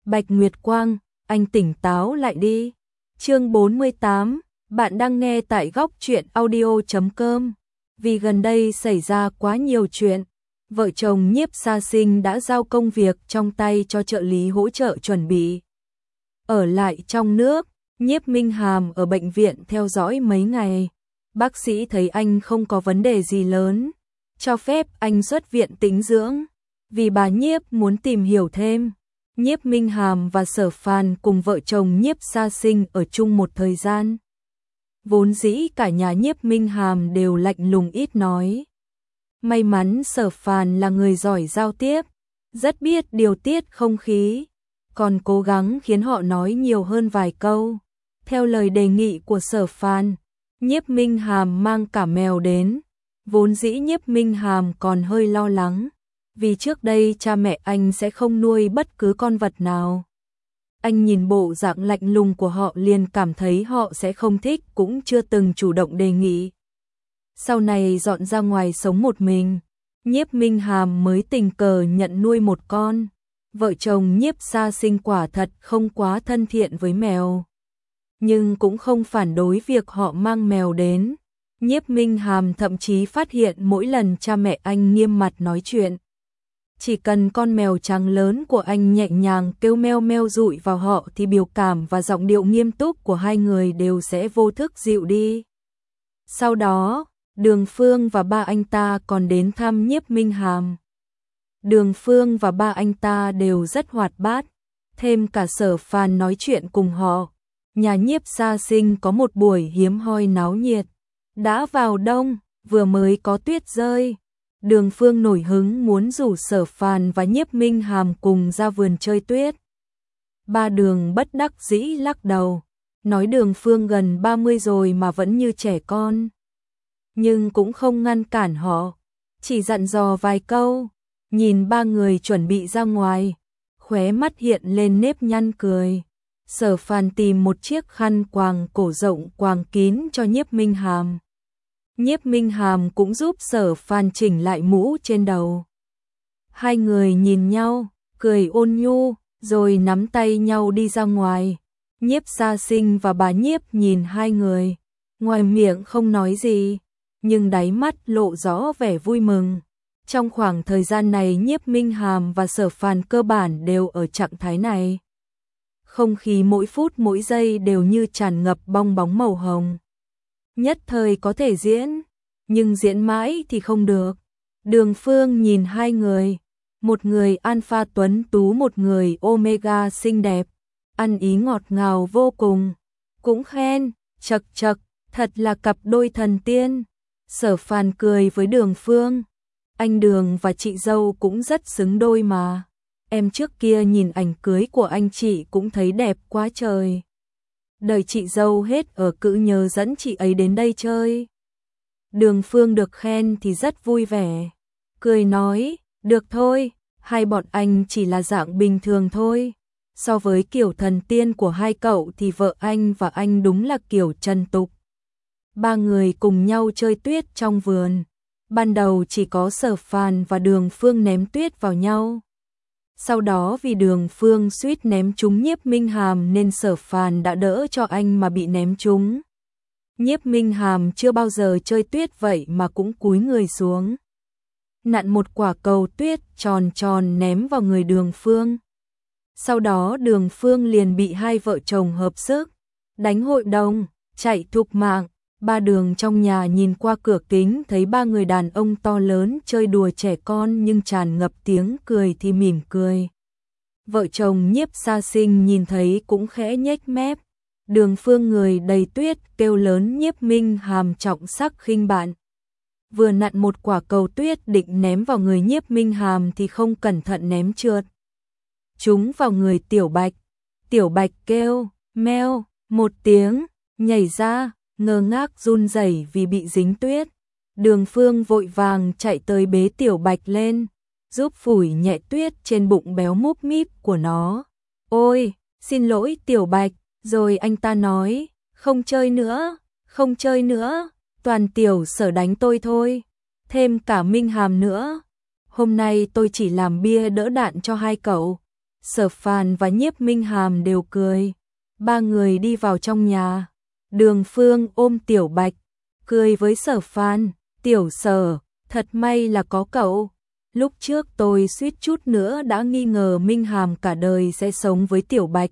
Bạch Nguyệt Quang, anh tỉnh táo lại đi. Chương 48, bạn đang nghe tại góc truyện audio.com. Vì gần đây xảy ra quá nhiều chuyện, vợ chồng Nhiếp Sa Sinh đã giao công việc trong tay cho trợ lý hỗ trợ chuẩn bị. Ở lại trong nước, Nhiếp Minh Hàm ở bệnh viện theo dõi mấy ngày. Bác sĩ thấy anh không có vấn đề gì lớn, cho phép anh xuất viện tĩnh dưỡng. Vì bà Nhiếp muốn tìm hiểu thêm, Nhiếp Minh Hàm và Sở Phàn cùng vợ chồng Nhiếp Sa Sinh ở chung một thời gian. Vốn dĩ cả nhà Nhiếp Minh Hàm đều lạnh lùng ít nói. May mắn Sở Phàn là người giỏi giao tiếp, rất biết điều tiết không khí, còn cố gắng khiến họ nói nhiều hơn vài câu. Theo lời đề nghị của Sở Phàn, Nhiếp Minh Hàm mang cả mèo đến. Vốn dĩ Nhiếp Minh Hàm còn hơi lo lắng, vì trước đây cha mẹ anh sẽ không nuôi bất cứ con vật nào. Anh nhìn bộ dạng lạnh lùng của họ liền cảm thấy họ sẽ không thích, cũng chưa từng chủ động đề nghị. Sau này dọn ra ngoài sống một mình, Nhiếp Minh Hàm mới tình cờ nhận nuôi một con. Vợ chồng Nhiếp Sa Sinh quả thật không quá thân thiện với mèo, nhưng cũng không phản đối việc họ mang mèo đến. Nhiếp Minh Hàm thậm chí phát hiện mỗi lần cha mẹ anh nghiêm mặt nói chuyện, chỉ cần con mèo trắng lớn của anh nhẹ nhàng kêu meo meo dụi vào họ thì biểu cảm và giọng điệu nghiêm túc của hai người đều sẽ vô thức dịu đi. Sau đó, Đường Phương và ba anh ta còn đến thăm Nhiếp Minh Hàm. Đường Phương và ba anh ta đều rất hoạt bát, thêm cả Sở Phàn nói chuyện cùng họ. Nhà Nhiếp Sa Sinh có một buổi hiếm hoi náo nhiệt. Đã vào đông, vừa mới có tuyết rơi. Đường Phương nổi hứng muốn rủ Sở Phàn và Nhiếp Minh Hàm cùng ra vườn chơi tuyết. Ba Đường bất đắc dĩ lắc đầu, nói Đường Phương gần 30 rồi mà vẫn như trẻ con. Nhưng cũng không ngăn cản họ, chỉ dặn dò vài câu. Nhìn ba người chuẩn bị ra ngoài, khóe mắt hiện lên nếp nhăn cười. Sở Phàn tìm một chiếc khăn quàng cổ rộng quàng kín cho Nhiếp Minh Hàm. Nhiếp Minh Hàm cũng giúp Sở Phàn chỉnh lại mũ trên đầu. Hai người nhìn nhau, cười ôn nhu, rồi nắm tay nhau đi ra ngoài. Nhiếp Sa Sinh và bà Nhiếp nhìn hai người, ngoài miệng không nói gì, nhưng đáy mắt lộ rõ vẻ vui mừng. Trong khoảng thời gian này Nhiếp Minh Hàm và Sở Phàn cơ bản đều ở trạng thái này. Không khí mỗi phút mỗi giây đều như tràn ngập bong bóng màu hồng. Nhất thời có thể diễn, nhưng diễn mãi thì không được. Đường Phương nhìn hai người, một người alpha tuấn tú, một người omega xinh đẹp, ăn ý ngọt ngào vô cùng, cũng khen, chậc chậc, thật là cặp đôi thần tiên. Sở Phàn cười với Đường Phương, anh Đường và chị dâu cũng rất xứng đôi mà. Em trước kia nhìn ảnh cưới của anh chị cũng thấy đẹp quá trời. Đợi chị dâu hết ở cứ nhớ dẫn chị ấy đến đây chơi. Đường Phương được khen thì rất vui vẻ, cười nói, được thôi, hai bọn anh chỉ là dạng bình thường thôi. So với kiểu thần tiên của hai cậu thì vợ anh và anh đúng là kiểu trần tục. Ba người cùng nhau chơi tuyết trong vườn. Ban đầu chỉ có Sở Phàn và Đường Phương ném tuyết vào nhau. Sau đó vì Đường Phương suýt ném trúng Nhiếp Minh Hàm nên Sở Phàn đã đỡ cho anh mà bị ném trúng. Nhiếp Minh Hàm chưa bao giờ chơi tuyết vậy mà cũng cúi người xuống, nặn một quả cầu tuyết tròn tròn ném vào người Đường Phương. Sau đó Đường Phương liền bị hai vợ chồng hợp sức đánh hội đồng, chạy thục mạng. Ba Đường trong nhà nhìn qua cửa kính thấy ba người đàn ông to lớn chơi đùa trẻ con nhưng tràn ngập tiếng cười thì mỉm cười. Vợ chồng Nhiếp Sa Sinh nhìn thấy cũng khẽ nhếch mép. Đường Phương người đầy tuyết kêu lớn Nhiếp Minh Hàm trọng sắc khinh bạn. Vừa nặn một quả cầu tuyết định ném vào người Nhiếp Minh Hàm thì không cẩn thận ném trượt trúng vào người Tiểu Bạch. Tiểu Bạch kêu meo một tiếng, nhảy ra, ngơ ngác run rẩy vì bị dính tuyết. Đường Phương vội vàng chạy tới bế Tiểu Bạch lên, giúp phủi nhẹ tuyết trên bụng béo múp míp của nó. Ôi, xin lỗi Tiểu Bạch. Rồi anh ta nói, không chơi nữa, không chơi nữa, toàn Tiểu Sở đánh tôi thôi, thêm cả Minh Hàm nữa. Hôm nay tôi chỉ làm bia đỡ đạn cho hai cậu. Sở Phàn và Nhiếp Minh Hàm đều cười. Ba người đi vào trong nhà. Đường Phương ôm Tiểu Bạch, cười với Sở Phàn. Tiểu Sở, thật may là có cậu. Lúc trước tôi suýt chút nữa đã nghi ngờ Minh Hàm cả đời sẽ sống với Tiểu Bạch.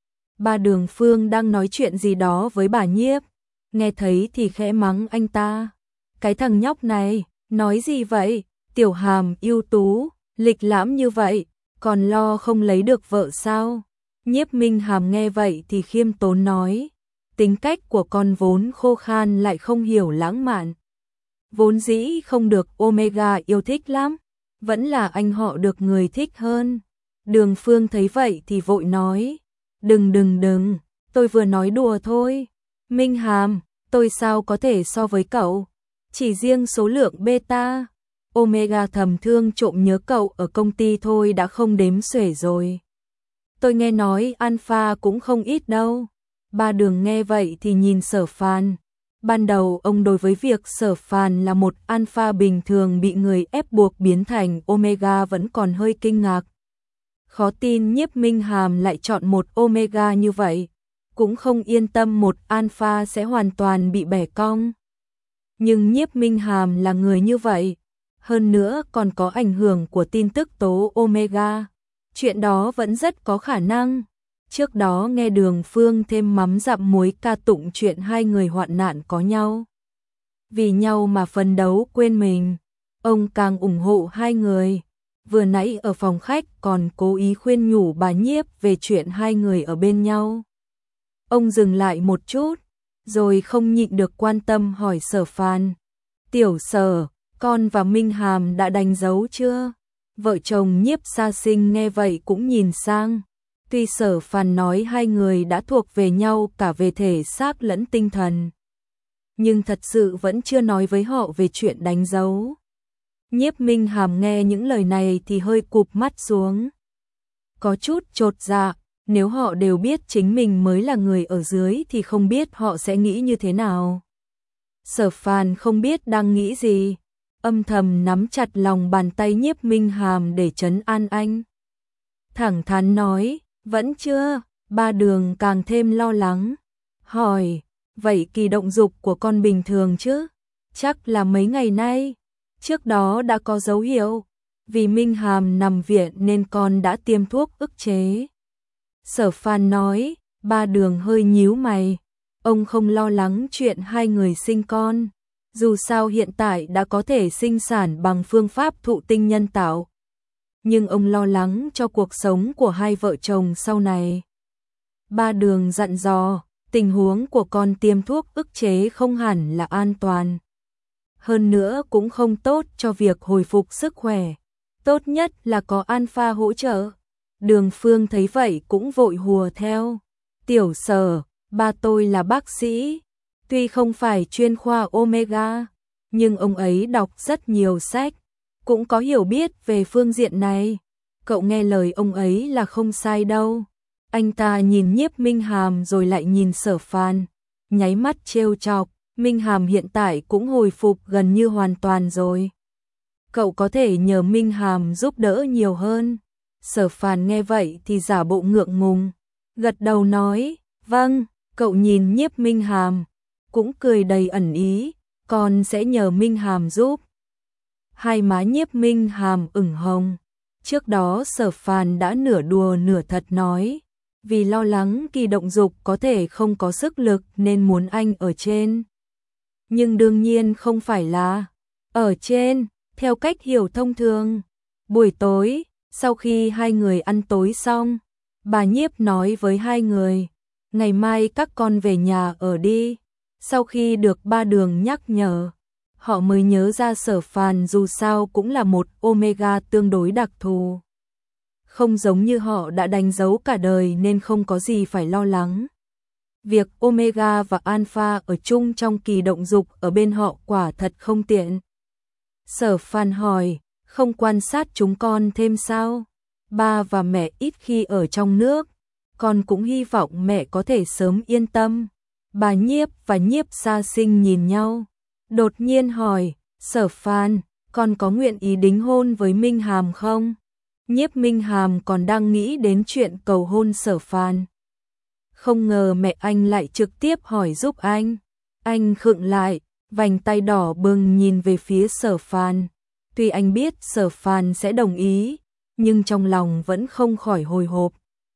Ba Đường Phương đang nói chuyện gì đó với bà Nhiếp, nghe thấy thì khẽ mắng anh ta. Cái thằng nhóc này, nói gì vậy? Tiểu Hàm ưu tú, lịch lãm như vậy, còn lo không lấy được vợ sao? Nhiếp Minh Hàm nghe vậy thì khiêm tốn nói, tính cách của con vốn khô khan lại không hiểu lãng mạn. Vốn dĩ không được Omega yêu thích lắm, vẫn là anh họ được người thích hơn. Đường Phương thấy vậy thì vội nói, đừng, tôi vừa nói đùa thôi. Minh Hàm, tôi sao có thể so với cậu? Chỉ riêng số lượng beta, Omega thầm thương trộm nhớ cậu ở công ty thôi đã không đếm xuể rồi. Tôi nghe nói alpha cũng không ít đâu. Ba Đường nghe vậy thì nhìn Sở Phàn. Ban đầu ông đối với việc Sở Phàn là một alpha bình thường bị người ép buộc biến thành Omega vẫn còn hơi kinh ngạc. Khó tin Nhiếp Minh Hàm lại chọn một Omega như vậy, cũng không yên tâm một alpha sẽ hoàn toàn bị bẻ cong. Nhưng Nhiếp Minh Hàm là người như vậy, hơn nữa còn có ảnh hưởng của tin tức tố Omega. Chuyện đó vẫn rất có khả năng. Trước đó nghe Đường Phương thêm mắm dặm muối ca tụng chuyện hai người hoạn nạn có nhau. Vì nhau mà phấn đấu quên mình. Ông càng ủng hộ hai người. Vừa nãy ở phòng khách còn cố ý khuyên nhủ bà Nhiếp về chuyện hai người ở bên nhau. Ông dừng lại một chút, rồi không nhịn được quan tâm hỏi Sở Phàn. Tiểu Sở, con và Minh Hàm đã đánh dấu chưa? Vợ chồng Nhiếp Sa Sinh nghe vậy cũng nhìn sang. Tuy Sở Phàn nói hai người đã thuộc về nhau cả về thể xác lẫn tinh thần, nhưng thật sự vẫn chưa nói với họ về chuyện đánh dấu. Nhiếp Minh Hàm nghe những lời này thì hơi cụp mắt xuống. Có chút chột dạ, nếu họ đều biết chính mình mới là người ở dưới thì không biết họ sẽ nghĩ như thế nào. Sở Phàn không biết đang nghĩ gì, âm thầm nắm chặt lòng bàn tay Nhiếp Minh Hàm để trấn an anh. Thẳng thắn nói, vẫn chưa. Ba Đường càng thêm lo lắng, hỏi, vậy kỳ động dục của con bình thường chứ? Chắc là mấy ngày nay, trước đó đã có dấu hiệu, vì Minh Hàm nằm viện nên con đã tiêm thuốc ức chế. Sở Phàn nói. Ba Đường hơi nhíu mày, ông không lo lắng chuyện hai người sinh con, dù sao hiện tại đã có thể sinh sản bằng phương pháp thụ tinh nhân tạo. Nhưng ông lo lắng cho cuộc sống của hai vợ chồng sau này. Ba Đường dặn dò, tình huống của con tiêm thuốc ức chế không hẳn là an toàn. Hơn nữa cũng không tốt cho việc hồi phục sức khỏe. Tốt nhất là có alpha hỗ trợ. Đường Phương thấy vậy cũng vội hùa theo. Tiểu Sở, ba tôi là bác sĩ, tuy không phải chuyên khoa Omega, nhưng ông ấy đọc rất nhiều sách, cũng có hiểu biết về phương diện này. Cậu nghe lời ông ấy là không sai đâu. Anh ta nhìn Nhiếp Minh Hàm rồi lại nhìn Sở Phàn, nháy mắt trêu chọc. Minh Hàm hiện tại cũng hồi phục gần như hoàn toàn rồi. Cậu có thể nhờ Minh Hàm giúp đỡ nhiều hơn. Sở Phàn nghe vậy thì giả bộ ngượng ngùng, gật đầu nói, vâng. Cậu nhìn Nhiếp Minh Hàm, cũng cười đầy ẩn ý, con sẽ nhờ Minh Hàm giúp. Hai má Nhiếp Minh Hàm ửng hồng. Trước đó Sở Phàn đã nửa đùa nửa thật nói, vì lo lắng kỳ động dục có thể không có sức lực nên muốn anh ở trên. Nhưng đương nhiên không phải là ở trên, theo cách hiểu thông thường. Buổi tối, sau khi hai người ăn tối xong, bà Nhiếp nói với hai người, ngày mai các con về nhà ở đi. Sau khi được Ba Đường nhắc nhở, họ mới nhớ ra Sở Phàn dù sao cũng là một Omega tương đối đặc thù. Không giống như họ đã đánh dấu cả đời nên không có gì phải lo lắng. Việc Omega và Alpha ở chung trong kỳ động dục ở bên họ quả thật không tiện. Sở Phàn hỏi, không quan sát chúng con thêm sao? Ba và mẹ ít khi ở trong nước, con cũng hy vọng mẹ có thể sớm yên tâm. Bà Nhiếp và Nhiếp Sa Sinh nhìn nhau, đột nhiên hỏi, Sở Phàn, con có nguyện ý đính hôn với Minh Hàm không? Nhiếp Minh Hàm còn đang nghĩ đến chuyện cầu hôn Sở Phàn. Không ngờ mẹ anh lại trực tiếp hỏi giúp anh. Anh khựng lại, vành tay đỏ bừng nhìn về phía Sở Phàn. Tuy anh biết Sở Phàn sẽ đồng ý, nhưng trong lòng vẫn không khỏi hồi hộp.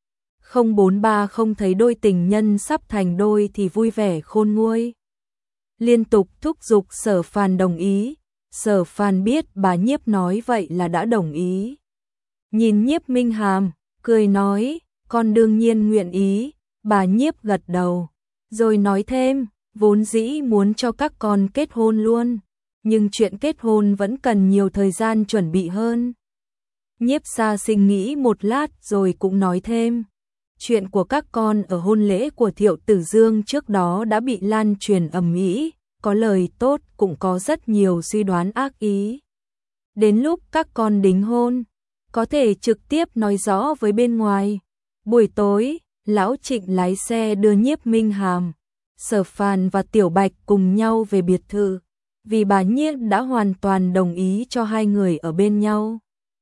043 không thấy đôi tình nhân sắp thành đôi thì vui vẻ khôn nguôi. Liên tục thúc giục Sở Phàn đồng ý. Sở Phàn biết bà Nhiếp nói vậy là đã đồng ý. Nhìn Nhiếp Minh Hàm, cười nói, con đương nhiên nguyện ý. Bà Nhiếp gật đầu, rồi nói thêm, vốn dĩ muốn cho các con kết hôn luôn, nhưng chuyện kết hôn vẫn cần nhiều thời gian chuẩn bị hơn. Nhiếp Sa Sinh nghĩ một lát rồi cũng nói thêm, chuyện của các con ở hôn lễ của Thiệu Tử Dương trước đó đã bị lan truyền ầm ĩ, có lời tốt cũng có rất nhiều suy đoán ác ý. Đến lúc các con đính hôn, có thể trực tiếp nói rõ với bên ngoài. Buổi tối, Lão Trịnh lái xe đưa Nhiếp Minh Hàm, Sở Phàn và Tiểu Bạch cùng nhau về biệt thự, vì bà Nhiếp đã hoàn toàn đồng ý cho hai người ở bên nhau.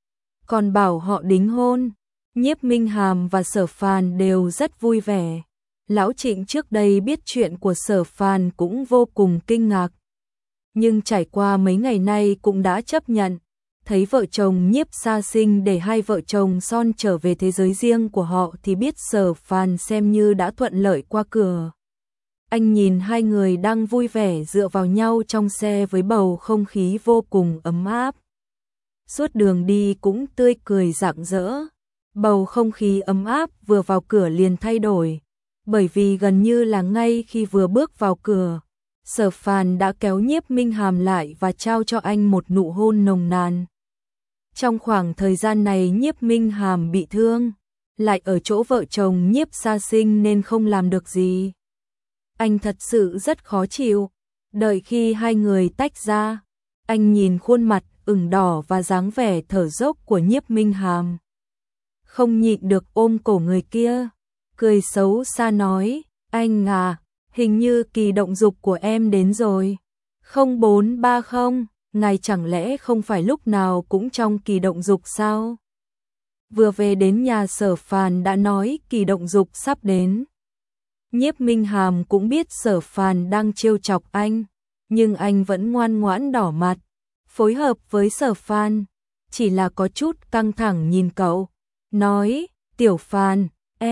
Còn bảo họ đính hôn, Nhiếp Minh Hàm và Sở Phàn đều rất vui vẻ. Lão Trịnh trước đây biết chuyện của Sở Phàn cũng vô cùng kinh ngạc, nhưng trải qua mấy ngày nay cũng đã chấp nhận. Thấy vợ chồng Nhiếp Sa Sinh để hai vợ chồng son trở về thế giới riêng của họ thì biết Sở Phàn xem như đã thuận lợi qua cửa. Anh nhìn hai người đang vui vẻ dựa vào nhau trong xe với bầu không khí vô cùng ấm áp. Suốt đường đi cũng tươi cười rạng rỡ. Bầu không khí ấm áp vừa vào cửa liền thay đổi, bởi vì gần như là ngay khi vừa bước vào cửa, Sở Phàn đã kéo Nhiếp Minh Hàm lại và trao cho anh một nụ hôn nồng nàn. Trong khoảng thời gian này Nhiếp Minh Hàm bị thương, lại ở chỗ vợ chồng Nhiếp Sa Sinh nên không làm được gì. Anh thật sự rất khó chịu. Đợi khi hai người tách ra, anh nhìn khuôn mặt ửng đỏ và dáng vẻ thở dốc của Nhiếp Minh Hàm, không nhịn được ôm cổ người kia, cười xấu xa nói, anh à, hình như kỳ động dục của em đến rồi. 0430, ngài chẳng lẽ không phải lúc nào cũng trong kỳ động dục sao? Vừa về đến nhà Sở Phàn đã nói kỳ động dục sắp đến. Nhiếp Minh Hàm cũng biết Sở Phàn đang trêu chọc anh, nhưng anh vẫn ngoan ngoãn đỏ mặt, phối hợp với Sở Phàn, chỉ là có chút căng thẳng nhìn cậu, nói, Tiểu Phàn,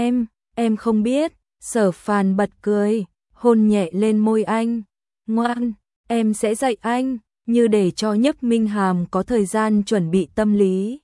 em không biết. Sở Phàn bật cười, hôn nhẹ lên môi anh, ngoan, em sẽ dạy anh, như để cho Nhiếp Minh Hàm có thời gian chuẩn bị tâm lý.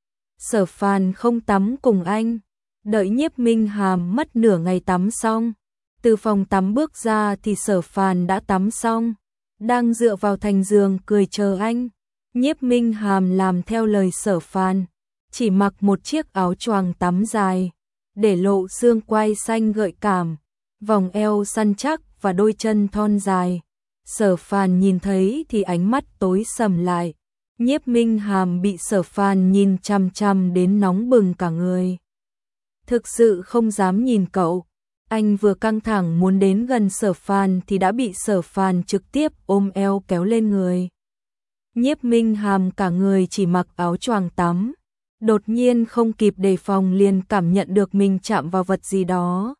Sở Phàn không tắm cùng anh, đợi Nhiếp Minh Hàm mất nửa ngày tắm xong, từ phòng tắm bước ra thì Sở Phàn đã tắm xong, đang dựa vào thành giường cười chờ anh. Nhiếp Minh Hàm làm theo lời Sở Phàn, chỉ mặc một chiếc áo choàng tắm dài, để lộ xương quai xanh gợi cảm, vòng eo săn chắc và đôi chân thon dài. Sở Phàn nhìn thấy thì ánh mắt tối sầm lại. Nhiếp Minh Hàm bị Sở Phàn nhìn chằm chằm đến nóng bừng cả người. Thực sự không dám nhìn cậu. Anh vừa căng thẳng muốn đến gần Sở Phàn thì đã bị Sở Phàn trực tiếp ôm eo kéo lên người. Nhiếp Minh Hàm cả người chỉ mặc áo choàng tắm, đột nhiên không kịp đề phòng liền cảm nhận được mình chạm vào vật gì đó.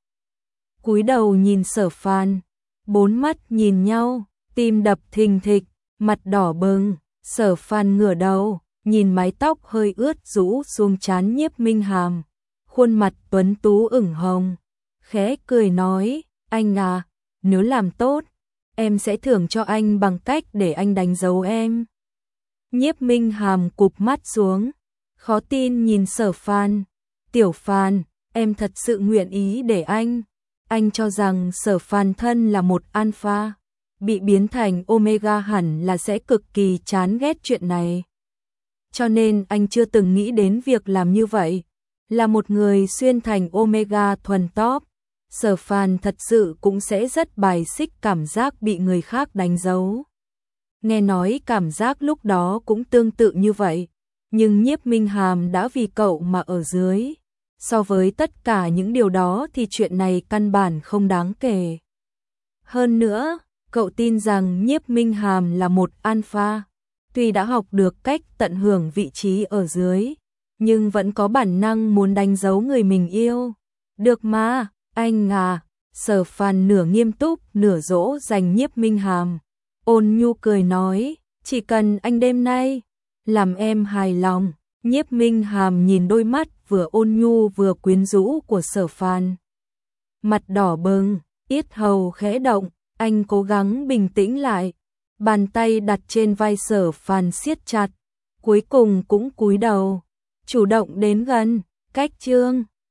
Cúi đầu nhìn Sở Phàn, bốn mắt nhìn nhau, tim đập thình thịch, mặt đỏ bừng. Sở Phàn ngửa đầu, nhìn mái tóc hơi ướt rũ xuống trán Nhiếp Minh Hàm, khuôn mặt tuấn tú ửng hồng, khẽ cười nói, anh à, nếu làm tốt, em sẽ thưởng cho anh bằng cách để anh đánh dấu em. Nhiếp Minh Hàm cụp mắt xuống, khó tin nhìn Sở Phàn, Tiểu Phàn, em thật sự nguyện ý để anh cho rằng Sở Phàn thân là một alpha, bị biến thành omega hẳn là sẽ cực kỳ chán ghét chuyện này. Cho nên anh chưa từng nghĩ đến việc làm như vậy, là một người xuyên thành omega thuần top. Sở Phàn thật sự cũng sẽ rất bài xích cảm giác bị người khác đánh dấu. Nghe nói cảm giác lúc đó cũng tương tự như vậy, nhưng Nhiếp Minh Hàm đã vì cậu mà ở dưới. So với tất cả những điều đó thì chuyện này căn bản không đáng kể. Hơn nữa, cậu tin rằng Nhiếp Minh Hàm là một alpha, tuy đã học được cách tận hưởng vị trí ở dưới, nhưng vẫn có bản năng muốn đánh dấu người mình yêu. Được mà, anh à, Sở Phàn nửa nghiêm túc nửa dỗ dành Nhiếp Minh Hàm. Ôn nhu cười nói, chỉ cần anh đêm nay làm em hài lòng. Nhiếp Minh Hàm nhìn đôi mắt vừa ôn nhu vừa quyến rũ của Sở Phàn. Mặt đỏ bừng, yết hầu khẽ động, anh cố gắng bình tĩnh lại. Bàn tay đặt trên vai Sở Phàn siết chặt, cuối cùng cũng cúi đầu, chủ động đến gần, cách chương